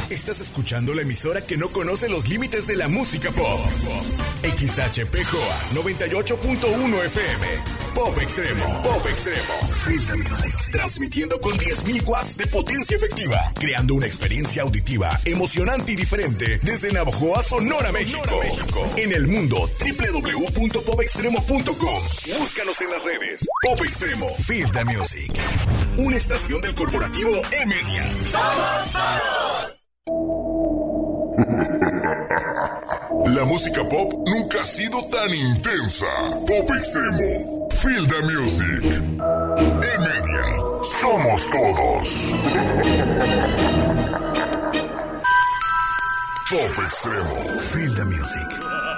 Estás escuchando la emisora que no conoce los límites de la música pop. XHPJOA 98.1 FM. Pop Extremo. Pop Extremo. Feel the Music. Transmitiendo con 10.000 watts de potencia efectiva. Creando una experiencia auditiva emocionante y diferente desde Navojoa, Sonora, México. En el mundo, www.popextremo.com. Búscanos en las redes. Pop Extremo. Feel the Music. Una estación del corporativo E-Media. ¡Somos todos! La música pop nunca ha sido tan intensa. Pop Extremo. Feel the Music. E-Media. Somos todos. Pop Extremo. Feel the Music.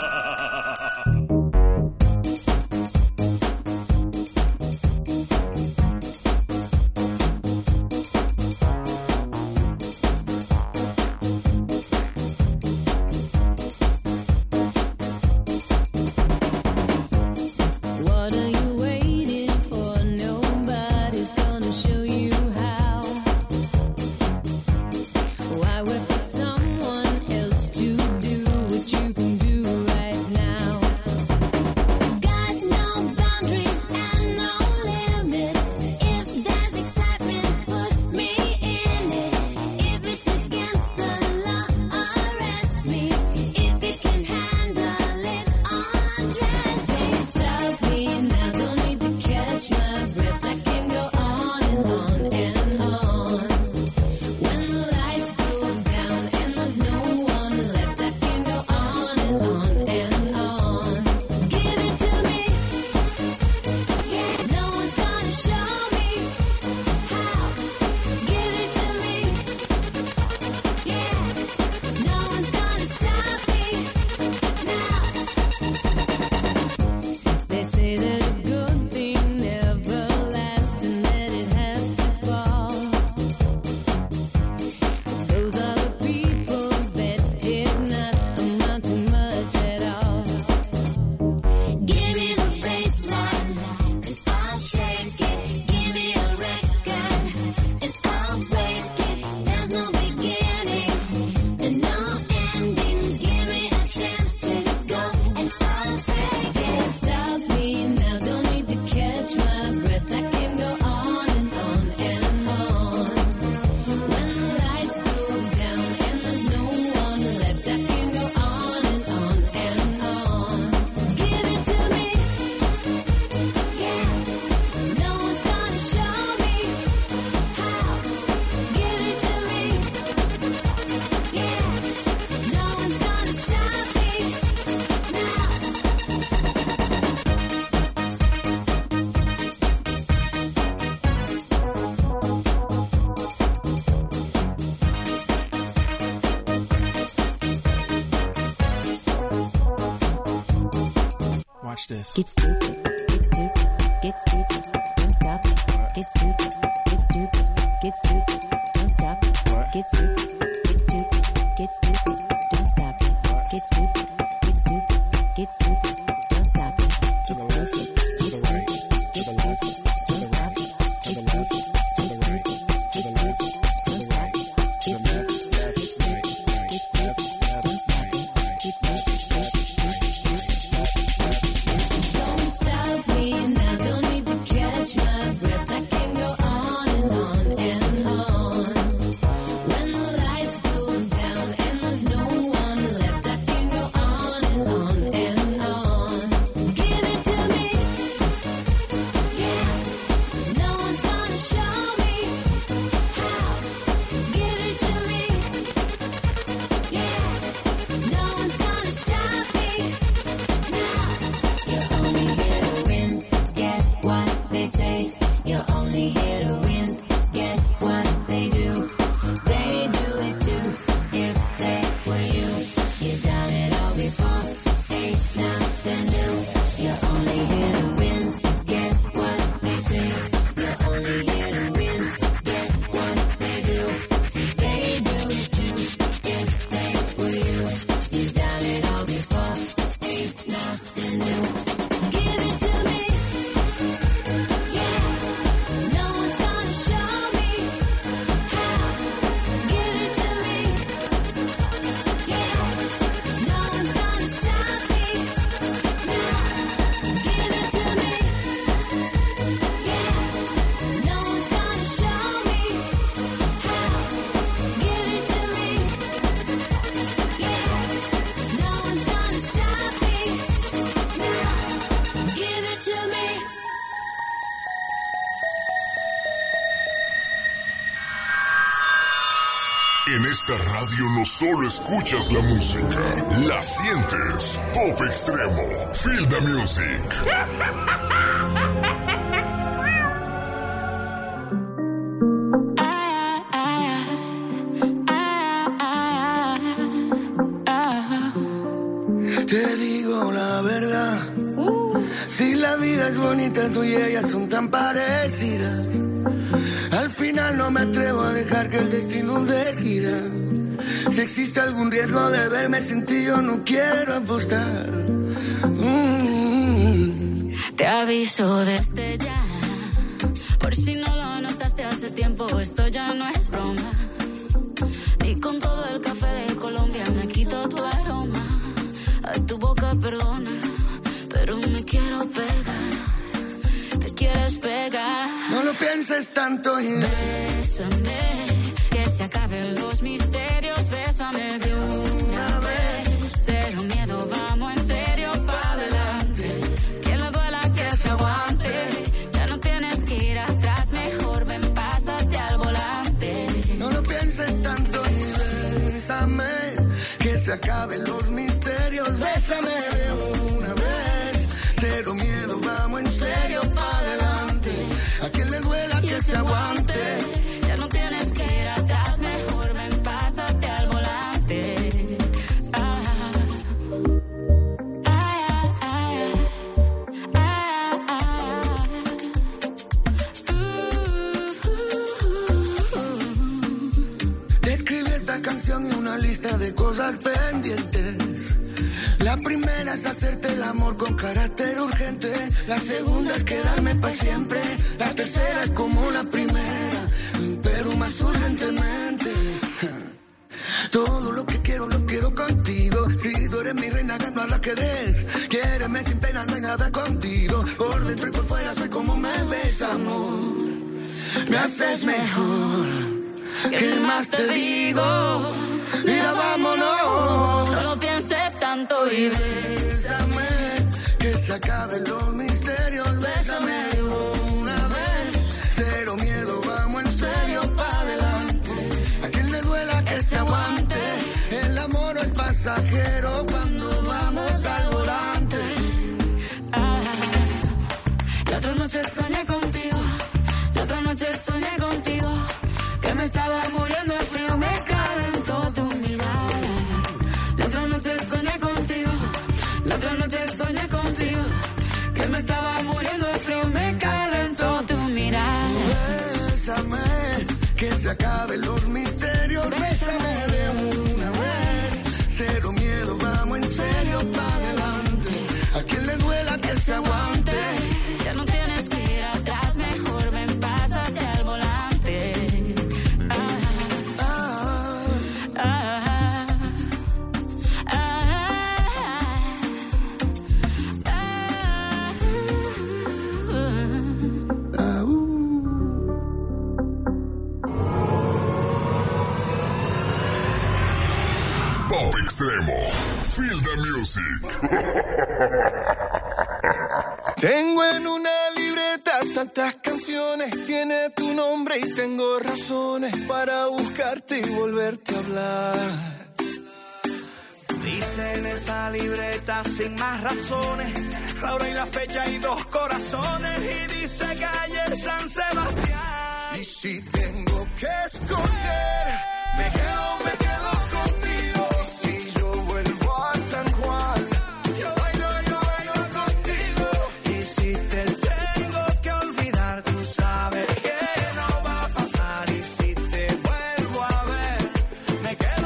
This. Get stupid, get stupid, get stupid, don't stop it. Get stupid, get stupid, get stupid, don't stop it. Get stupid, get stupid, get stupid, don't stop it. Get stupid, get stupid, get stupid, don't stop it. To the left, to the right, to the left, to the right, to the left, to the right, to the left, to the right, to the left, left, right, right, left, don't stop it. Get stupid, left, right, don't stop me now, don't need to catch my breath. I can go on and on and on. When the lights En esta radio no solo escuchas la música, la sientes. Pop Extremo, Feel the Music. Te digo la verdad, si la vida es bonita, tú y ella son tan parecidas. Al final no me atrevo a dejar que el destino decida. Si existe algún riesgo de verme sin ti, yo no quiero apostar. Te aviso desde ya, por si no lo notaste hace tiempo, esto ya no es broma. Ni con todo el café de Colombia me quito tu aroma. A tu boca perdona, pero me quiero pegar. Te quieres pegar. No lo pienses tanto y bésame, que se acaben los misterios. Bésame de una vez. Cero miedo, vamos en serio pa' adelante. Que le duela que se aguante. Ya no tienes que ir atrás, mejor ven, pásate al volante. no lo pienses tanto y bésame, que se acaben los misterios. Bésame de una vez. Cero miedo, vamos en serio pa' adelante. A quien le duela que se aguante. Ya no tienes que ir atrás, mejor ven, pásate al volante. Te escribí esta canción y una lista de cosas pendientes. La primera es hacerte el amor con carácter urgente. La segunda es quedarme pa' siempre. La tercera es como la primera, pero más urgentemente. Todo lo que quiero, lo quiero contigo. Si tú eres mi reina, gano al ajedrez. Quiéreme sin pena, no hay nada contigo. Por dentro y por fuera soy como me ves, amor. Me haces mejor. ¿Qué más te digo? Mira, vámonos. No lo pienses tanto y bésame, que se acaben los misterios. Bésame de una vez. Cero miedo, vamos en serio pa' adelante. A quien le duela que se aguante. El amor no es pasajero cuando vamos al volante. La otra noche soñé contigo. La otra noche soñé contigo. Que me estaba muriendo de frío, me calentó tu mirada. La otra noche soñé contigo. La otra noche soñé contigo. Que me estaba muriendo de frío, me calentó tu mirada. Bésame, que se acaben los misterios. Bésame de una vez. Cero miedo, vamos en serio pa' adelante. A quien le duela que se aguante. Ya no tienes que ir atrás, mejor ven, pásate al volante. Pop Extremo, Feel the Music. Tengo en una libreta tantas canciones, tiene tu nombre y tengo razones para buscarte y volverte a hablar. Dice en esa libreta sin más razones, la hora y la fecha y dos corazones, y dice calle San Sebastián. Y si tengo que escoger, me quedo contigo. Y si yo vuelvo a San Juan, yo bailo contigo. Y si te tengo que olvidar, tú sabes que no va a pasar. Y si te vuelvo a ver, me quedo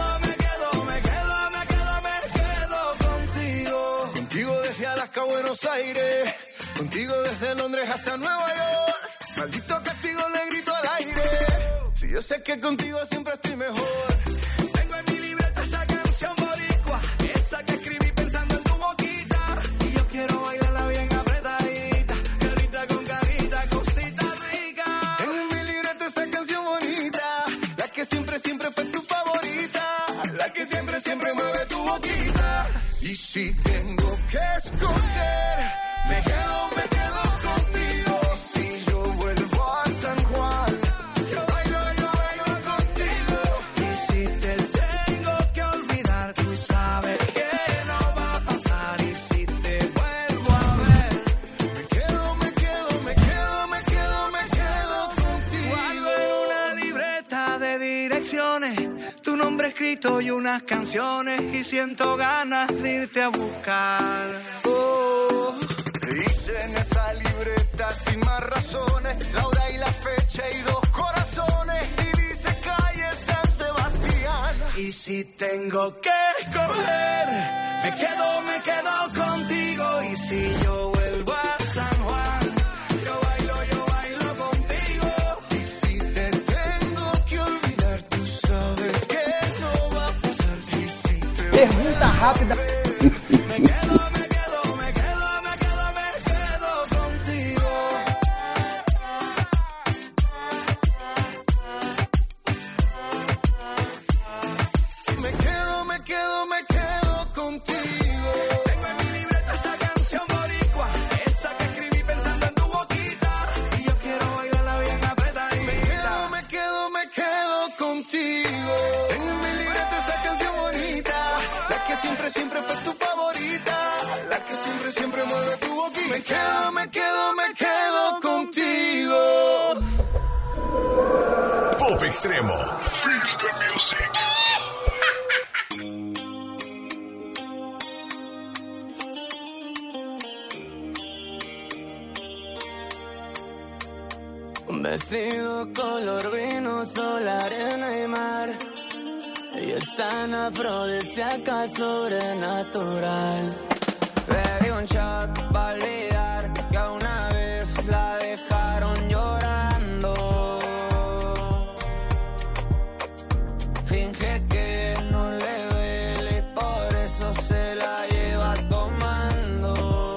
contigo. Contigo desde Alaska a Buenos Aires, contigo desde Londres hasta Nueva York. Maldito castigo le grito al aire. Si yo sé que contigo siempre estoy mejor. Tengo en mi libreta esa canción boricua, esa que escribí pensando en tu boquita. Y yo quiero bailarla bien apretadita, carita con carita, cosita rica. Tengo en mi libreta esa canción bonita, la que siempre fue tu favorita, la que siempre mueve tu boquita. Y si tengo que escoger, me quedo contigo. Si yo vuelvo a San Juan, yo bailo contigo. Y si tu nombre escrito y unas canciones y siento ganas de irte a buscar. Oh. Dice en esa libreta sin más razones, la hora y la fecha y 2 corazones. Y dice calle San Sebastián. Y si tengo que escoger, me quedo contigo. Y si yo vuelvo a San Juan, yo bailo contigo. Y si te tengo que olvidar, tú sabes que no va a pasar. Y si te Pergunta rápida. me quedo contigo. Me quedo contigo. Tengo en mi libreta esa canción boricua, esa que escribí pensando en tu boquita. Y yo quiero bailarla bien apretadita. Me quedo contigo. Tengo en mi libreta esa canción bonita, la que siempre fue tu favorita, la que siempre mueve tu boquita. Me quedo contigo. Pop Extremo. Feel the music. Un vestido color vino, sol, arena y mar. Ella es tan afrodisíaca, sobrenatural. Bebí un shot para olvidar que una vez la dejaron llorando. Finge que no le duele y por eso se la lleva tomando.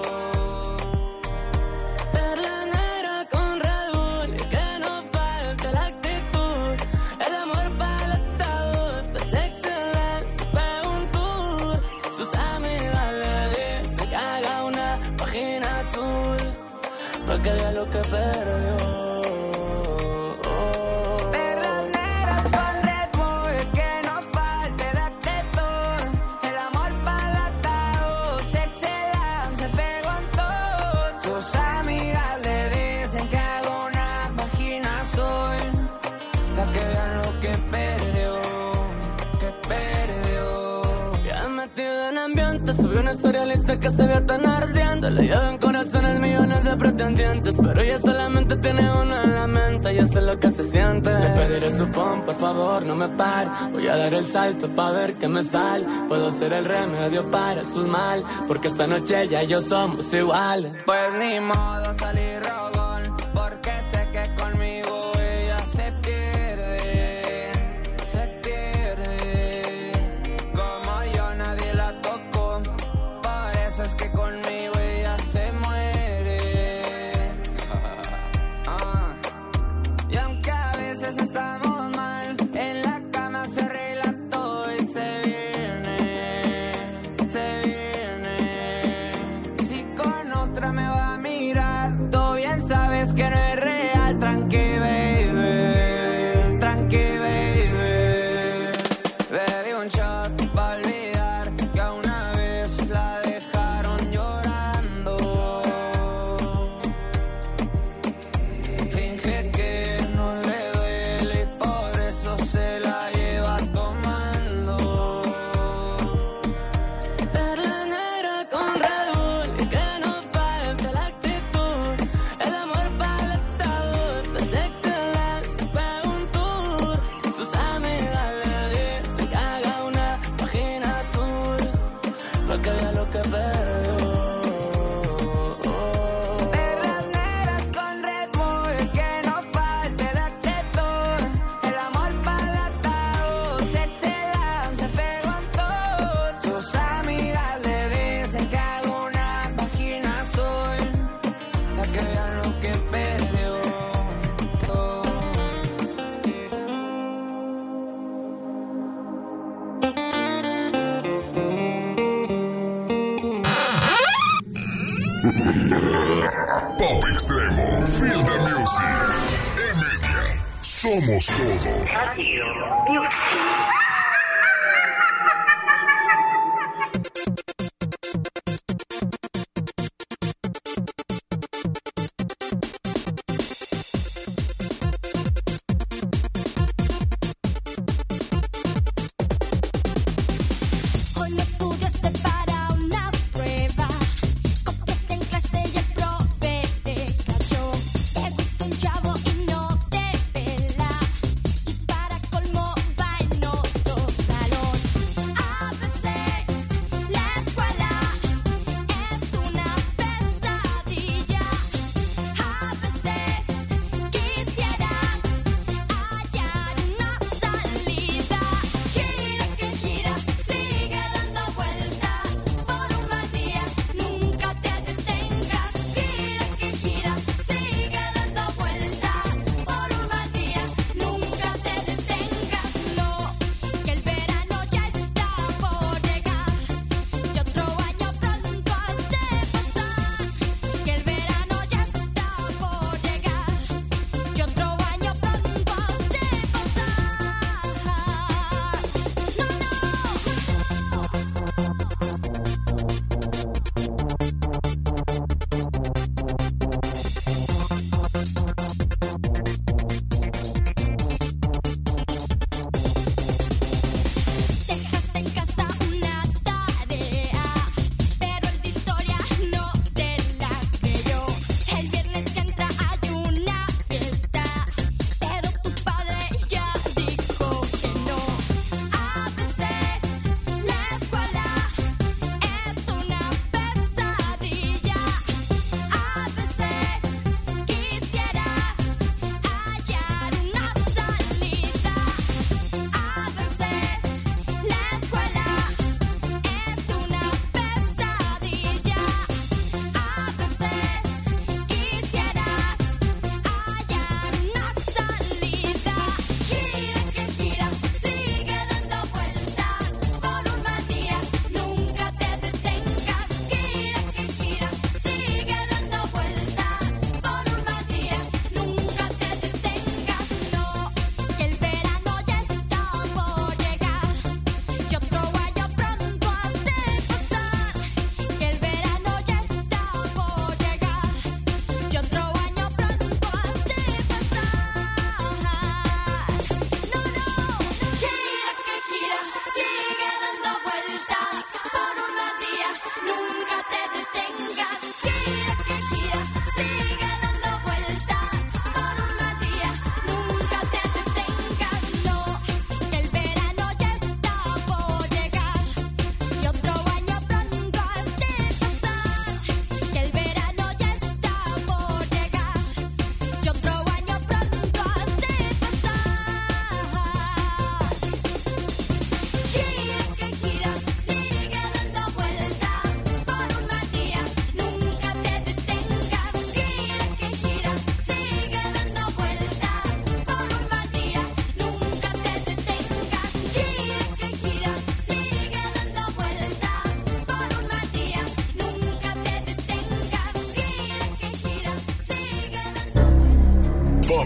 Perla negra con Red Bull, que no falte la actitud. El amor para el atado, pues excelencia, pega un tour. Sus amigas le dicen que haga una página azul, pa' que vea lo que perdió. Perlas negras con Red Bull, que no falte la actitud. El amor para el atado, excelencia, pegó en todo. Sus amigas le dicen que haga una página azul, pa' que vean lo que perdió, Ya metido en ambiente, subió una historia lista que se vio tan ardiente. Le llevan corazones millones de pretendientes, pero ella solamente tiene uno en la mente y eso es lo que se siente. Le pediré su phone, por favor, no me pare. Voy a dar el salto pa' ver qué me sale. Puedo ser el remedio para su mal, porque esta noche ella y yo somos iguales. Pues ni modo salir rogón, porque sé que conmigo ella se pierde. Como yo nadie la tocó, por eso es que conmigo ella se muere. Y aunque a veces estamos mal, en la cama se arregla todo y se viene. Si con otra me va a mirar, tú bien sabes que no es real. Tranqui, baby. Bebí un shot pa' olvidar que una vez la dejaron llorando. Finge que no le duele y por eso se la lleva tomando. Perla negra con Red Bull, que no falte la actitud. El amor para el atado, pues excelencia, pega un tour. Sus amigas le dicen que haga una página azul, pa' que vea lo que perdió. Perlas negras con Red Bull, que no falte la actitud. El amor para el atado, excelencia, pegó en todo. Sus amigas le dicen que haga una página azul, pa' que vean lo que perdió. Pop Extremo. Feel the music. En media. Somos todo.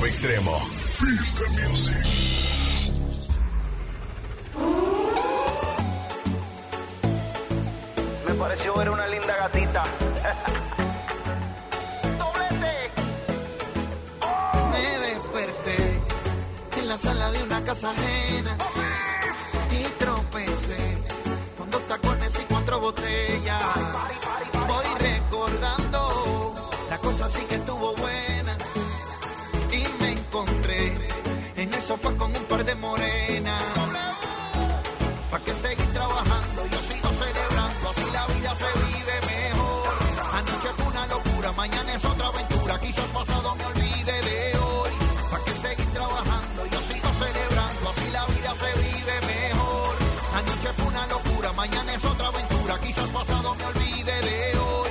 Pop Extremo. Feel the music. Me pareció ver una linda gatita. ¡Doblete! Me desperté en la sala de una casa ajena y tropecé con 2 tacones y 4 botellas. Voy recordando, la cosa sí que estuvo buena y me encontré en el sofá con un par de morenas. ¿Pa' qué seguir trabajando? Yo sigo celebrando, así la vida se vive mejor. Anoche fue una locura, mañana es otra aventura. Quizás pasado me olvide de hoy. ¿Pa' qué seguir trabajando? Yo sigo celebrando, así la vida se vive mejor. Anoche fue una locura, mañana es otra aventura. Quizás pasado me olvide de hoy.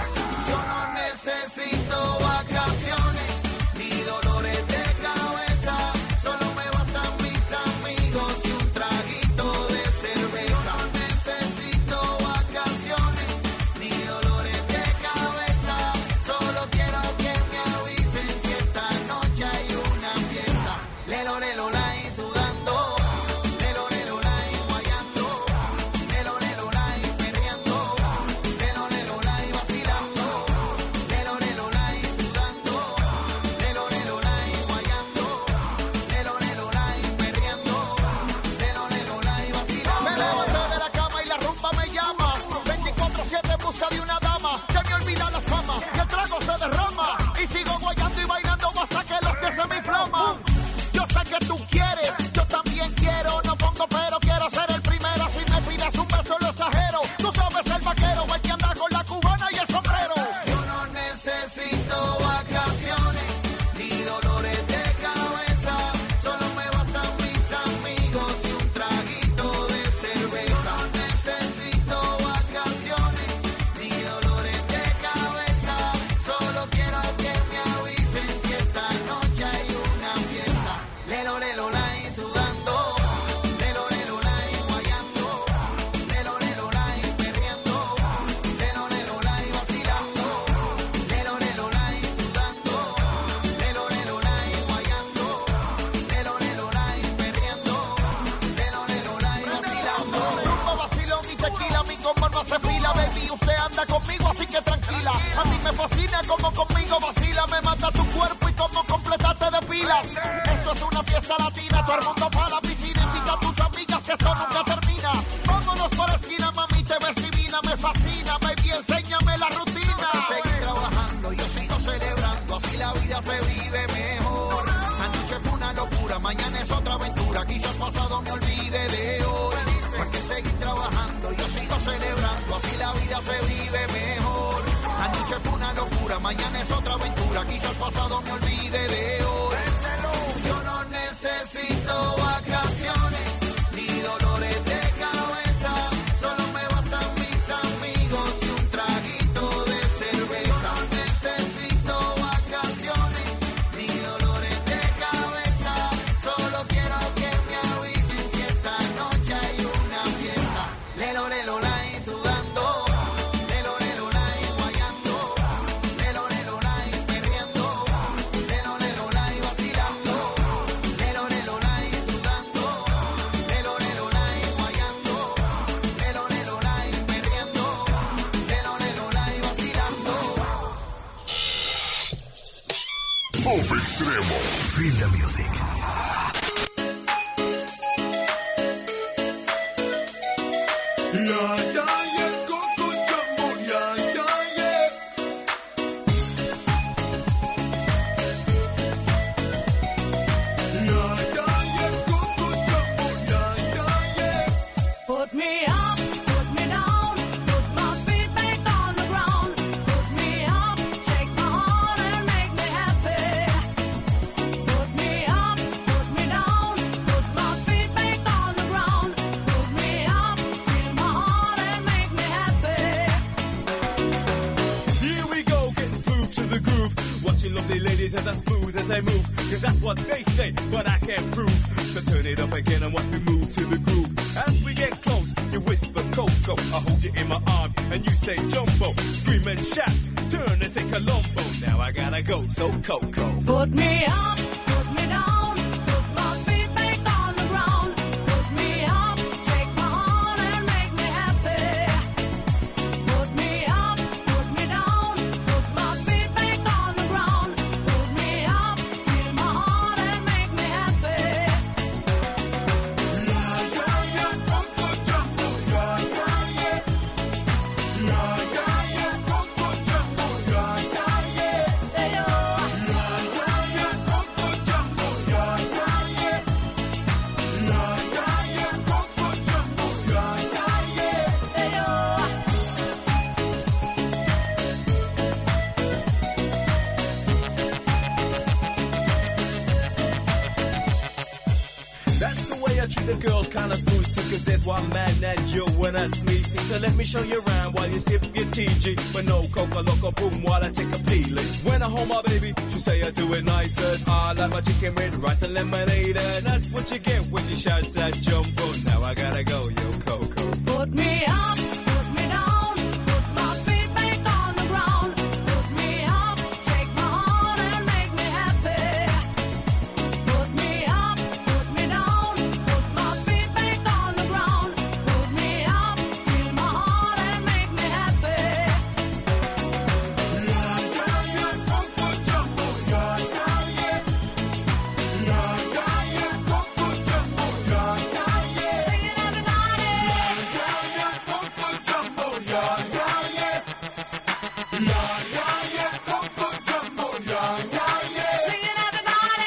Yo no necesito vacaciones ni dolores de cabeza. Solo me bastan mis amigos y un traguito de cerveza. No necesito vacaciones ni dolores de cabeza. Solo quiero que me avisen si esta noche hay una fiesta. Lelo, lelo, lai, sudando. Lelo, lelo, lai, guayando. Lelo, lelo, lai, perreando. Lelo, lelo, lai, vacilando. Lelo, lelo, lai, sudando. Lelo, lelo, lai, guayando. Lelo, lelo, lai, perreando. Lelo, lelo, lai, vacilando. Me levanté de la cama y la rumba me llama. 24/7 en busca de una dama. Se me olvida la fama y el trago se derrama. Y sigo guayando y bailando hasta que los pies se me inflaman. Yo sé que tú quieres, yo también quiero. No pongo pero, quiero ser el primero. Si me pides un beso lo exagero. Tú sabes el vaquero, el que anda con la cubana y el sombrero. Yo no necesito vacaciones ni dolores de cabeza. Solo me bastan mis amigos y un traguito de cerveza. No necesito vacaciones ni dolores de cabeza. Solo quiero que me avisen si esta noche hay una fiesta. Lelo, lelo, lai, sudando. Lelo, lelo, lai, guayando. Lelo, lelo, lai, perreando. Lelo, lelo, lai, vacilando. Lelo, lelo, lai, sudando. Lelo, lelo, lai, guayando. Lelo, lelo, lai, perreando. Lelo, lelo, lai, vacilando. Rumba, vacilón y tequila, mi combo no hace fila, baby. Usted anda conmigo, así que tranquila. A mí me fascina como conmigo vacila. Me mata tu cuerpo y como completarte de pilas. Esto es una fiesta latina, todo el mundo para la piscina. Invita a tus amigas que esto nunca termina. Vámonos por la esquina, mami, te ves divina. Me fascina, baby, enséñame la rutina. Seguir trabajando, yo sigo celebrando. Así la vida se vive mejor. Anoche fue una locura, mañana es otra aventura. Quizás pasado me olvide de hoy. ¿Para qué seguir trabajando? Yo sigo celebrando. Así la vida se vive mejor. Anoche fue una locura, mañana es otra aventura. Quizás pasado me olvide de hoy. Yo no necesito vacaciones ni dolores de cabeza. Solo me bastan mis amigos y un traguito de cerveza. No necesito vacaciones ni dolores de cabeza. Solo quiero que me avisen si esta noche hay una fiesta. Lelo, lelo, lai, sudando. Lelo, lelo, lai, guayando. Lelo, lelo, lai, perreando. Lelo, lelo, lai, vacilando. Lelo, lelo, lai, sudando. Lelo, lelo, lai, guayando. Lelo, lelo, lai, perreando. Lelo, lelo, lai, vacilando. Pop Extremo. Feel the music. Put me up, put me down, put my feet back on the ground. Put me up, take my heart and make me happy. Put me up, put me down, put my feet back on the ground. Put me up, feel my heart and make me happy. Here we go, getting smooth to the groove. Watching lovely ladies as I smooth as they move. Cause that's what they say, but I can't prove. So turn it up again and watch me move to the groove. As we get close, you whisper Coco. I hold you in my arms and you say Jumbo. Scream and shout, turn and say Colombo. Now I gotta go, so Coco. Put me up, me down, put my feet back on the ground. Put me up, take my heart and make me happy. Put me up, put me down, put my feet back on the ground. Put me up, feel my heart and make me happy. That's the way I treat the girls, kinda smooth, cause there's one man that you and that's me. See, so let me show you around while you sip your TG. But no coca loco boom while I take a peeling. When I hold my baby, she say I do it nicer. I like my chicken with rice and lemonade. And that's what you get when she shouts that jumbo. Now I gotta go, yo, Coco. Put me up, put me down, put my feet back on the ground. Put me up, take my heart and make me happy. Put me up, put me down, put my feet back on the ground. Put me up, feel my heart and make me happy. Singing everybody. Singing everybody.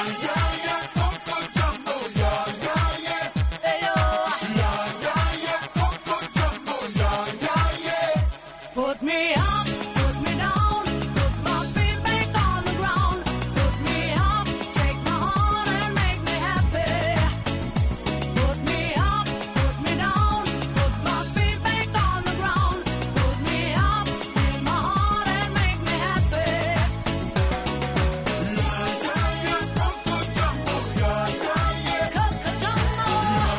Put me up, put me down, put my feet back on the ground. Put me up, take my heart and make me happy. Put me up, put me down, put my feet back on the ground. Put me up, feel my heart and make me happy. Coco Jumbo.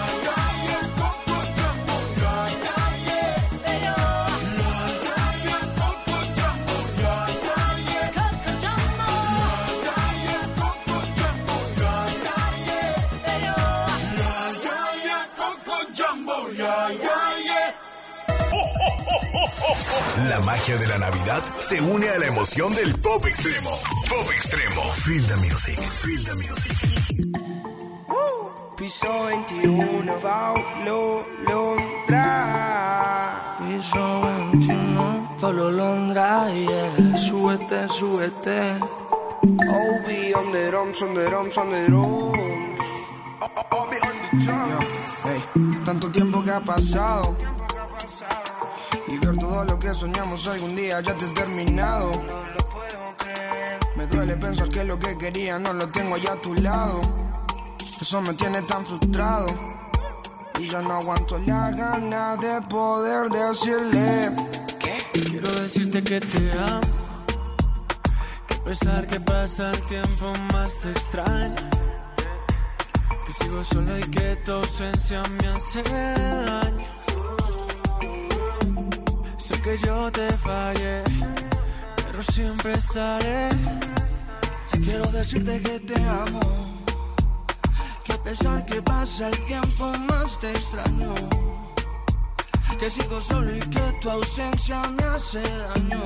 La magia de la Navidad se une a la emoción del pop extremo. Pop extremo. Feel the music. Feel the music. Piso 21, Paulo Londra. Piso 21, Paulo Londra, yeah. Súbete, súbete. Obi on the drums, on the drums, on the drums. Obi on the drums. Hey, tanto tiempo que ha pasado y ver todo lo que soñamos algún día ya te he terminado. No lo puedo creer. Me duele pensar que lo que quería no lo tengo allá a tu lado. Eso me tiene tan frustrado y ya no aguanto las ganas de poder decirle ¿qué? Quiero decirte que te amo, que a pesar que pasa el tiempo más te extraño, que sigo solo y que tu ausencia me hace daño. Sé que yo te fallé, pero siempre estaré. Quiero decirte que te amo, que a pesar que pasa el tiempo más te extraño, que sigo solo y que tu ausencia me hace daño.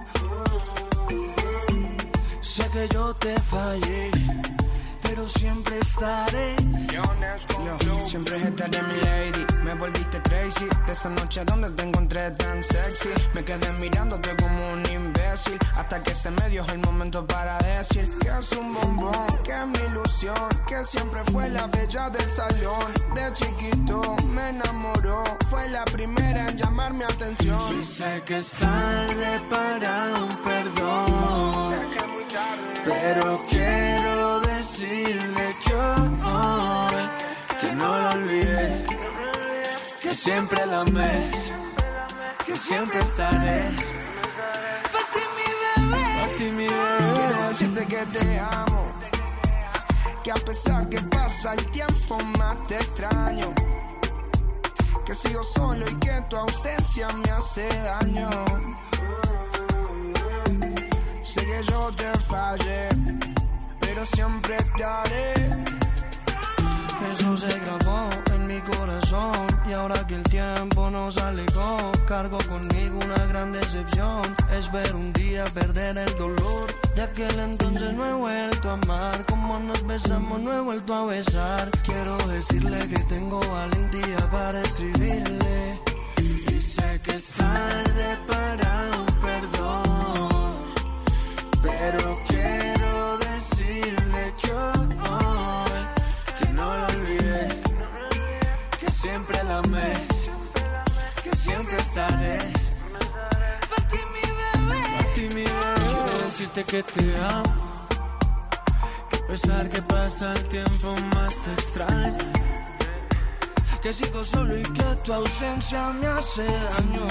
Sé que yo te fallé, pero siempre estaré. Yo, siempre estaré mi lady. Me volviste crazy de esa noche donde te encontré tan sexy. Me quedé mirándote como un imbécil hasta que se me dio el momento para decir que es un bombón, que es mi ilusión, que siempre fue la bella del salón. De chiquito me enamoró, fue la primera en llamar mi atención. Y sé que es tarde para un perdón, Sé que es muy tarde, pero quiero decirle que hoy, que no lo olvidé, que siempre la amé, que siempre estaré. Pa' ti mi bebé, pa' ti mi bebé. quiero decirte que te amo, que a pesar que pasa el tiempo más te extraño, que sigo solo y que tu ausencia me hace daño. Sé que yo te fallé, pero pero siempre te haré. Eso se grabó en mi corazón y ahora que el tiempo nos alejó, cargo conmigo una gran decepción. Espero un día perder el dolor. De aquel entonces no he vuelto a amar, como nos besamos no he vuelto a besar. Quiero decirle que tengo valentía para escribirle y sé que es tarde para un perdón, pero quiero decirle que hoy que no lo olvidé, que siempre la amé, que siempre estaré. Pa' ti mi bebé, pa' ti mi bebé. Quiero decirte que te amo, que a pesar que pasa el tiempo más te extraño, que sigo solo y que tu ausencia me hace daño.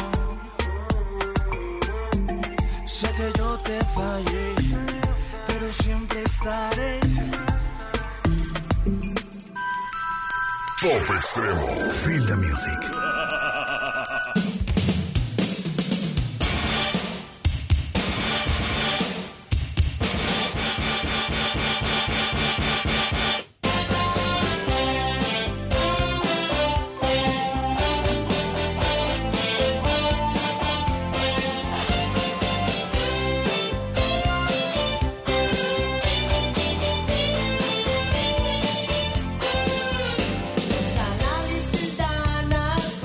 Sé que yo te fallé, pero siempre estaré. Pop Extremo. Feel the music. Los análisis dan al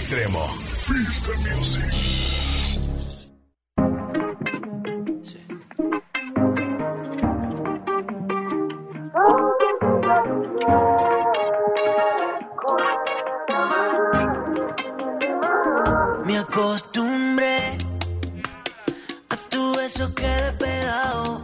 Extremo. Feel the music. Me acostumbré a tu beso, quedé pegado.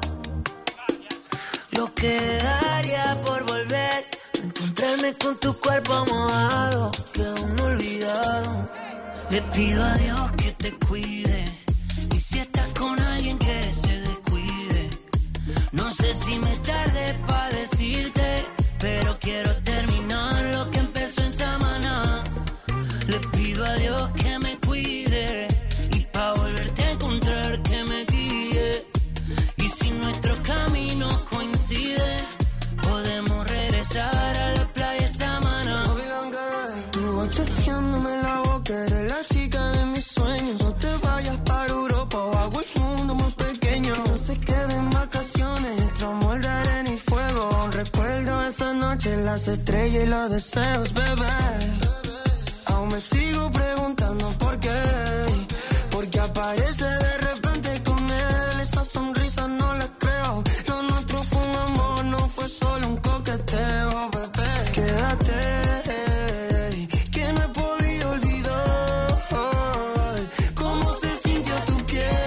Lo que daría por volver a encontrarme con tu cuerpo mojado, que aún no he olvidado. Le pido a Dios que te cuide, y si estás con alguien que se descuide. No sé si me tarde para decirte, pero quiero terminar lo que empezó en Samaná. Le pido a Dios que me cuide, y pa' volverte a encontrar que me guíe. Y si nuestros caminos coinciden, podemos regresar a la playa Samaná. Tú vas chateándome la boca, eres la chica de mis sueños. No te vayas para Europa o hago el mundo más pequeño. No se queden vacaciones, entre amor de arena y fuego. Aún recuerdo esa noche, las estrellas y los deseos, bebé. Aún me sigo preguntando por qué, porque aparece de repente con él. Esa sonrisa no la creo, lo nuestro fue un amor, no fue solo un coqueteo, bebé. Quédate, que no he podido olvidar cómo se sintió tu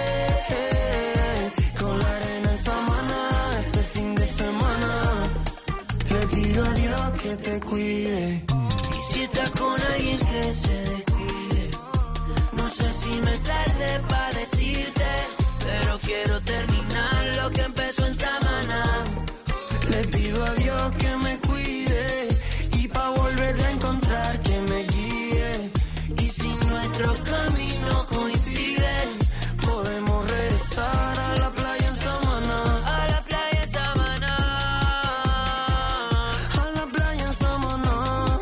piel con la arena en Samaná este fin de semana. Le pido a Dios que te cuide, y si estás con alguien que se descuide. No sé si me tarde para decirte, pero quiero terminar lo que empezó en Samaná. Le pido a Dios que me cuide, y pa' volver a encontrar que me guíe. Y si nuestros caminos coinciden, Podemos regresar a la playa en Samaná. a la playa Samaná. A la playa en Samaná.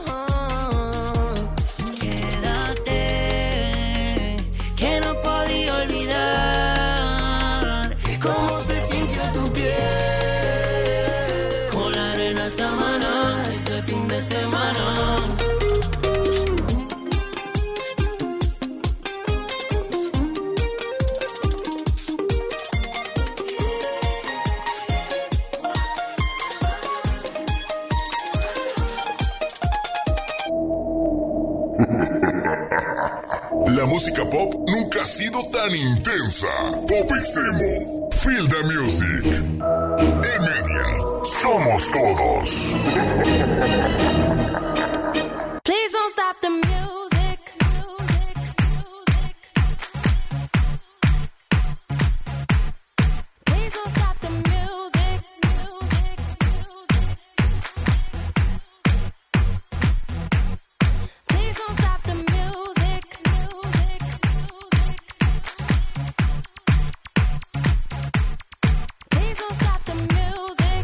Quédate, que no podía olvidar ¿Cómo se sintió tu piel con la arena Samaná ese fin de semana. La música pop nunca ha sido tan intensa. Pop Extremo. Feel the music. En Media, somos todos. Please don't stop the music. Please don't stop the music. Please don't stop the music. Please don't stop the music.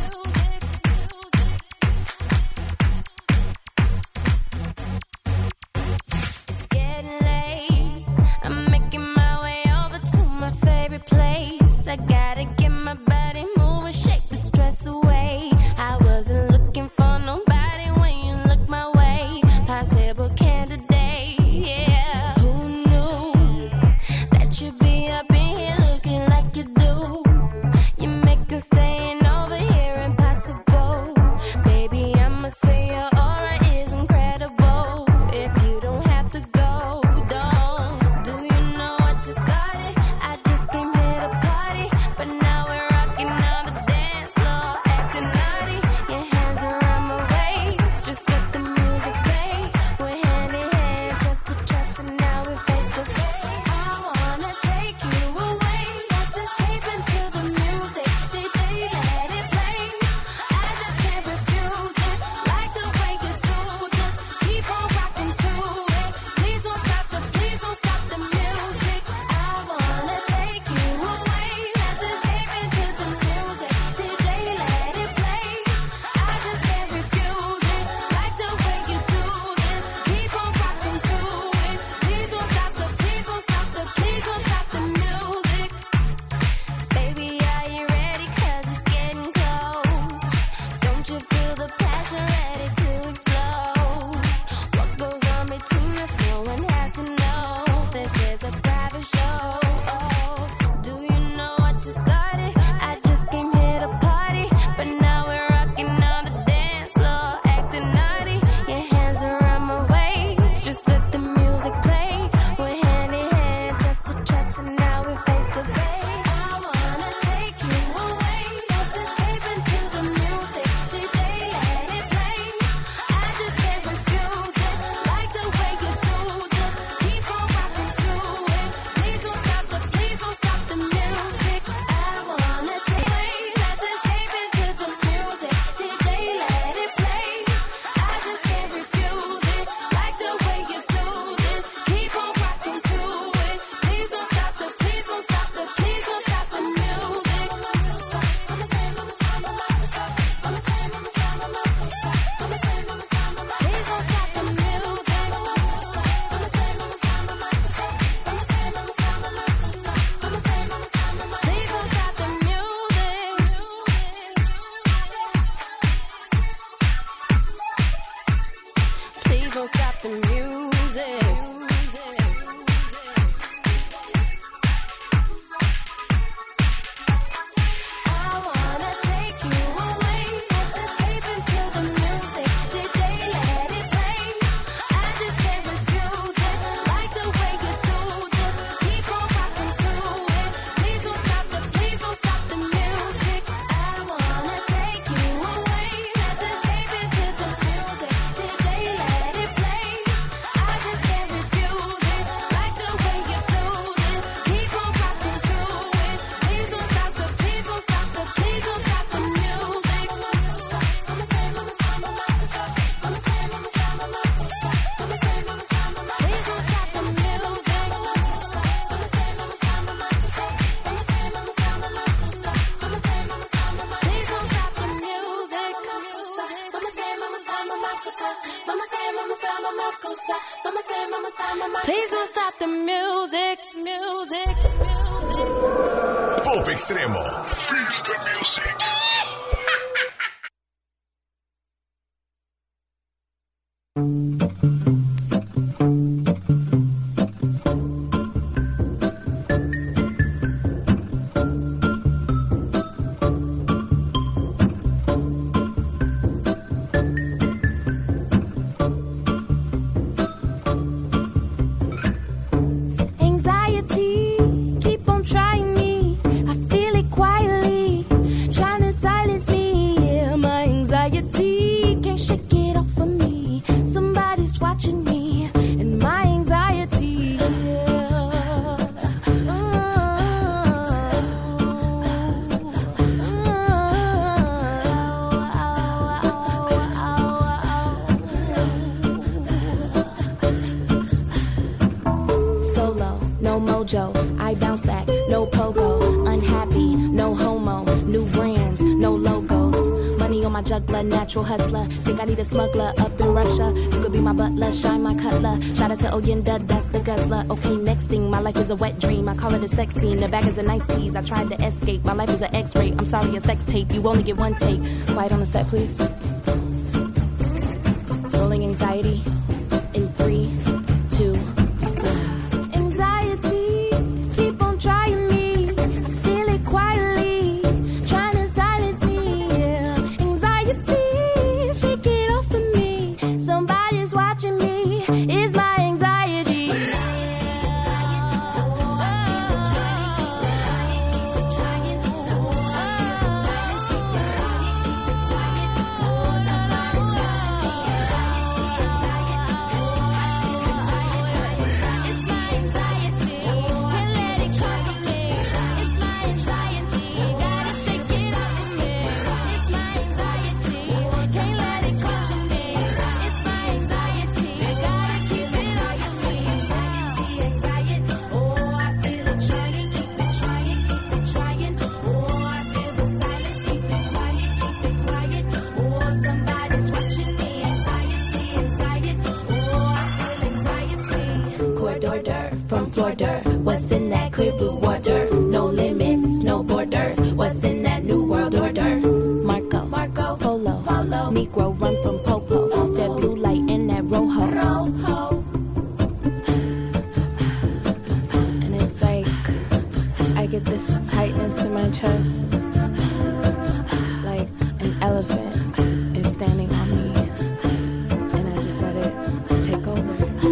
It's getting late. I'm making my way over to my favorite place. I gotta get my body moving, shake the stress away. I wasn't looking for nobody when you look my way. Possible candidate, yeah. Who knew that you'd be up in here looking like you do? You make us staying over here impossible. Baby, I'ma say your aura is incredible. If you don't have to go, don't. Do you know what you started? I just came here to party, but now we're rocking on the dance floor, acting naughty. Your hands around my waist, just let the music play. We're hand in hand, chest to chest, and now we're face to face. I wanna take you away, let's escape Pop Extremo. Feel the music. Anxiety, keep on trying me. I feel it quietly, trying to silence me. Yeah, my anxiety can't shake it off of me. Somebody's watching me, and my anxiety. Solo, no mojo, I bounce back, no pogo, unhappy, no homo, new brands, no logos, money on my juggler, natural hustler, think I need a smuggler up in Russia, you could be my butler, shine my cutler, shout out to Oyenda, that's the guzzler, okay, next thing, my life is a wet dream, I call it a sex scene, the bag is a nice tease, I tried to escape, my life is an x-ray, I'm sorry, a sex tape, you only get one take, quiet on the set, please, rolling anxiety, in 3, 2, anxiety, keep on trying me. I feel it quietly, trying to silence me. Yeah. Anxiety, shake it off of me. Somebody's watching me. It's my anxiety. From Florida, what's in that clear blue water? No limits, no borders. What's in that new world order? Marco, Polo, Negro run from Popo. That blue light and that rojo. And it's like I get this tightness in my chest, like an elephant is standing on me, and I just let it take over.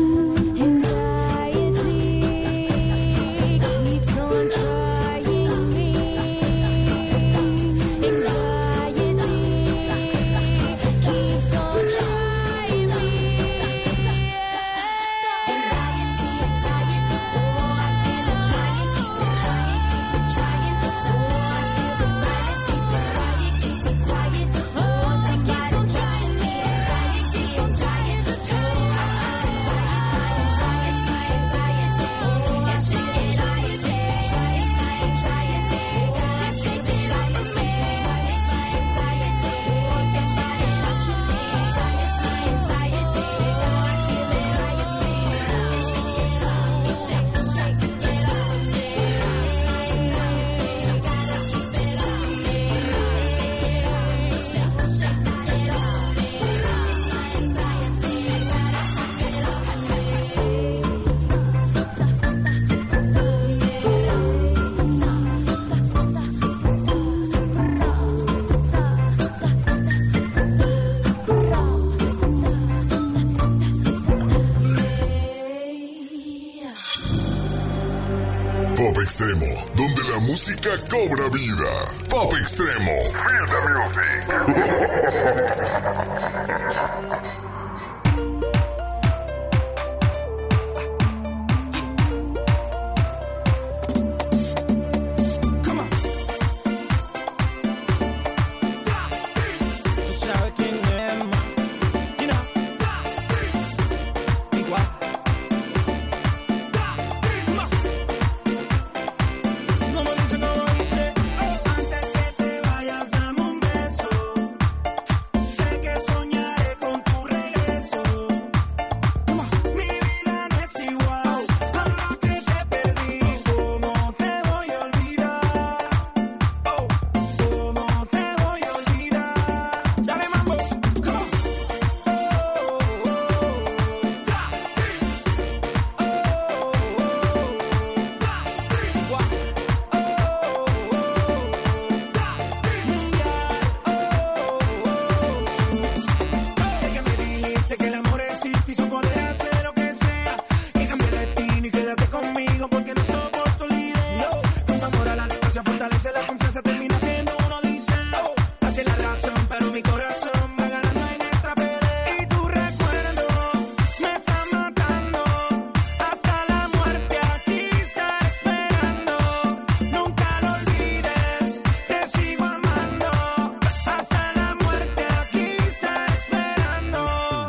Pop Extremo, donde la música cobra vida. Pop Extremo. Feel the music. Sé que soñaré con tu fortalece la confianza, termina siendo uno dice, así es la razón, pero mi corazón va ganando en esta pelea. Y tu recuerdo me está matando, hasta la muerte aquí está esperando. Nunca lo olvides, te sigo amando, hasta la muerte aquí está esperando.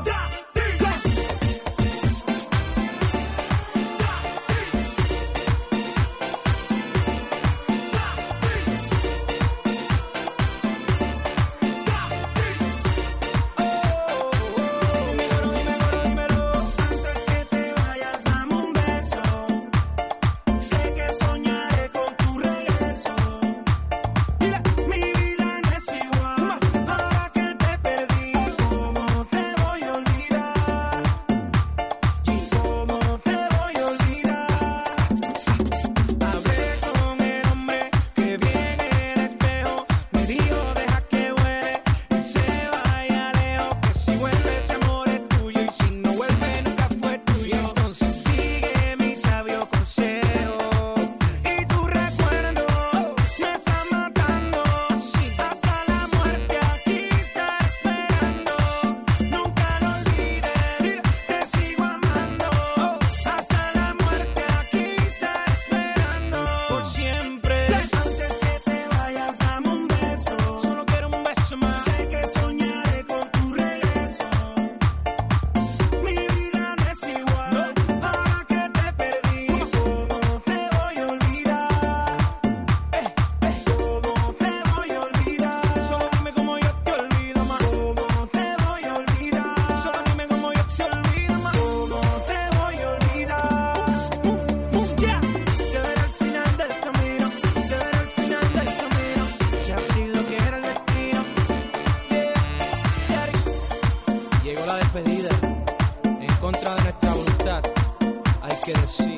Llegó la despedida, en contra de nuestra voluntad, hay que decir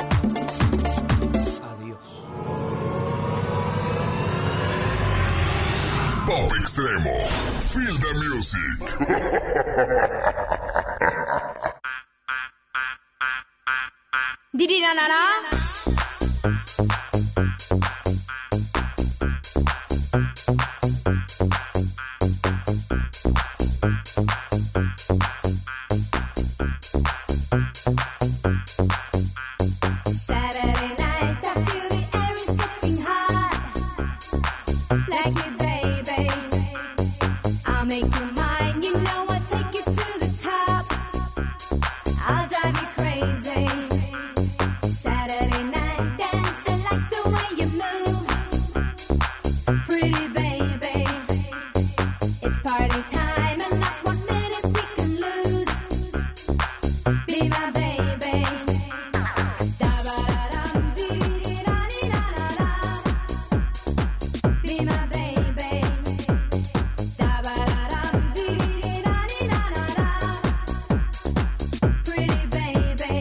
adiós. Pop Extremo. Feel the music. Didi na na na. Saturday night, I feel the air is getting hot. Like you, baby. I'll make you mine. You know I'll take you to the top. I'll drive you crazy. Saturday night dance, I like the way you move. Pretty baby. It's party time and not 1 minute we can lose. Be my baby. Be my baby. Pretty baby.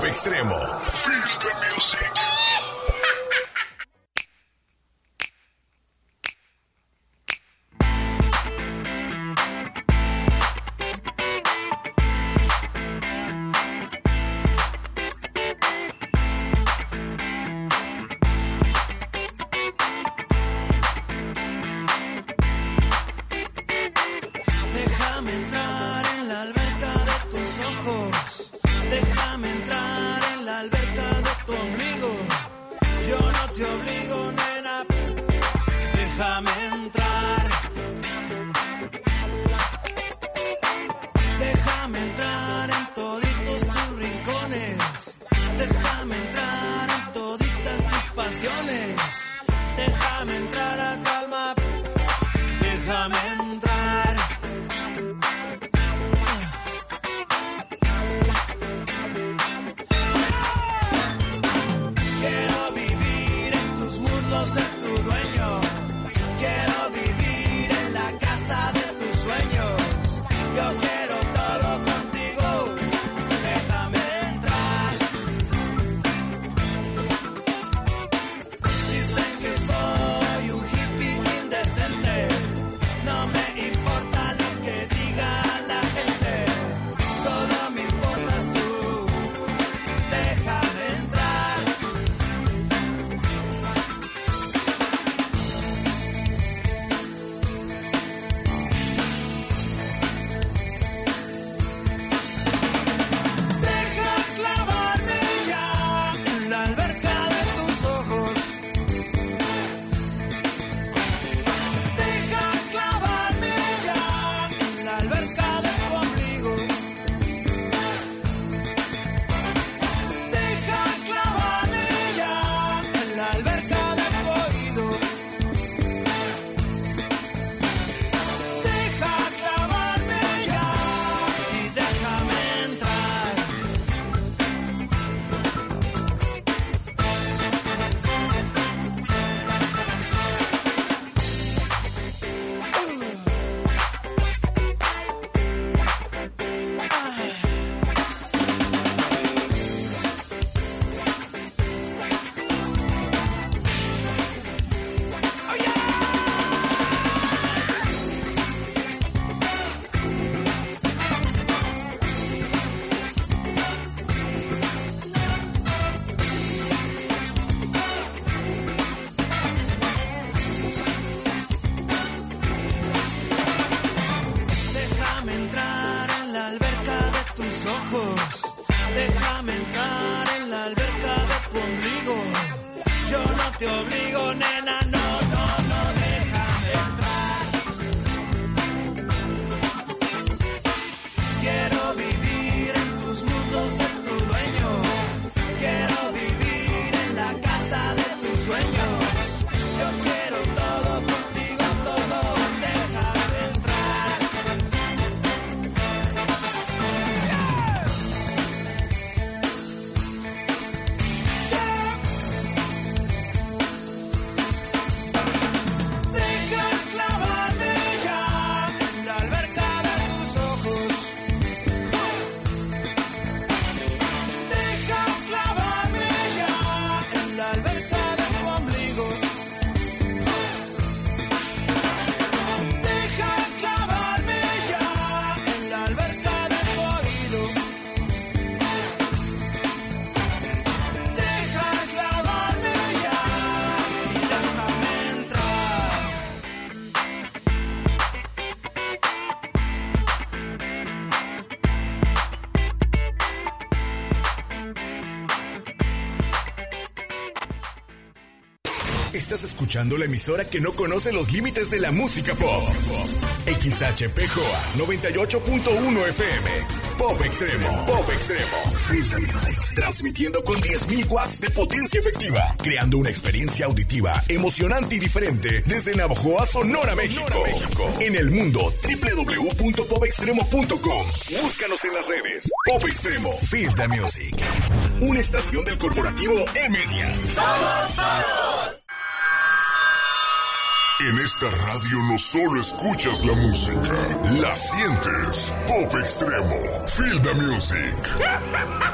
Extremo. Feel the music. Déjame entrar en la alberca de tus ojos. Déjame entrar en la alberca de tu ombligo. Yo no te obligo, nena. Déjame entrar. Déjame entrar en toditos tus rincones. Déjame entrar en toditas tus pasiones. Déjame entrar a tu alma. Déjame entrar. Quiero vivir en tus muslos, ser tu dueño. Quiero vivir en la casa de tus sueños. Yo quiero todo contigo. Déjame entrar. Dicen que soy un hippie indecente. No me importa lo que diga la gente. Solo me importas tú. Déjame entrar. Deja clavarme ya en la alberca de tus ojos. Deja clavarme ya en la alberca de tu ombligo. Deja clavarme ya en la alberca de tu oído. Deja clavarme ya y déjame entrar. Déjame entrar en la alberca de tus ojos. Déjame entrar en la alberca de tu ombligo. Yo no te obligo, nena, no, no, no, déjame entrar. Quiero vivir en tus muslos, ser tu dueño. Quiero vivir en la casa de tus sueños. Yo quiero todo contigo, todo, déjame entrar. Deja clavarme ya en la alberca de tus ojos. Deja clavarme ya en la alberca de tu ombligo. Deja clavarme ya en la alberca de tu oído. Deja clavarme ya y déjame entrar. Estás escuchando la emisora que no conoce los límites de la música pop. XHPJOA 98.1 FM. Pop Extremo. Pop Extremo. Feel the music. Transmitiendo con 10.000 watts de potencia efectiva. Creando una experiencia auditiva emocionante y diferente desde Navojoa, Sonora, México. En el mundo, www.popextremo.com. Búscanos en las redes. Pop Extremo. Feel the music. Una estación del corporativo E-Media. ¡Somos todos! En esta radio no solo escuchas la música, la sientes. Pop Extremo. Feel the music.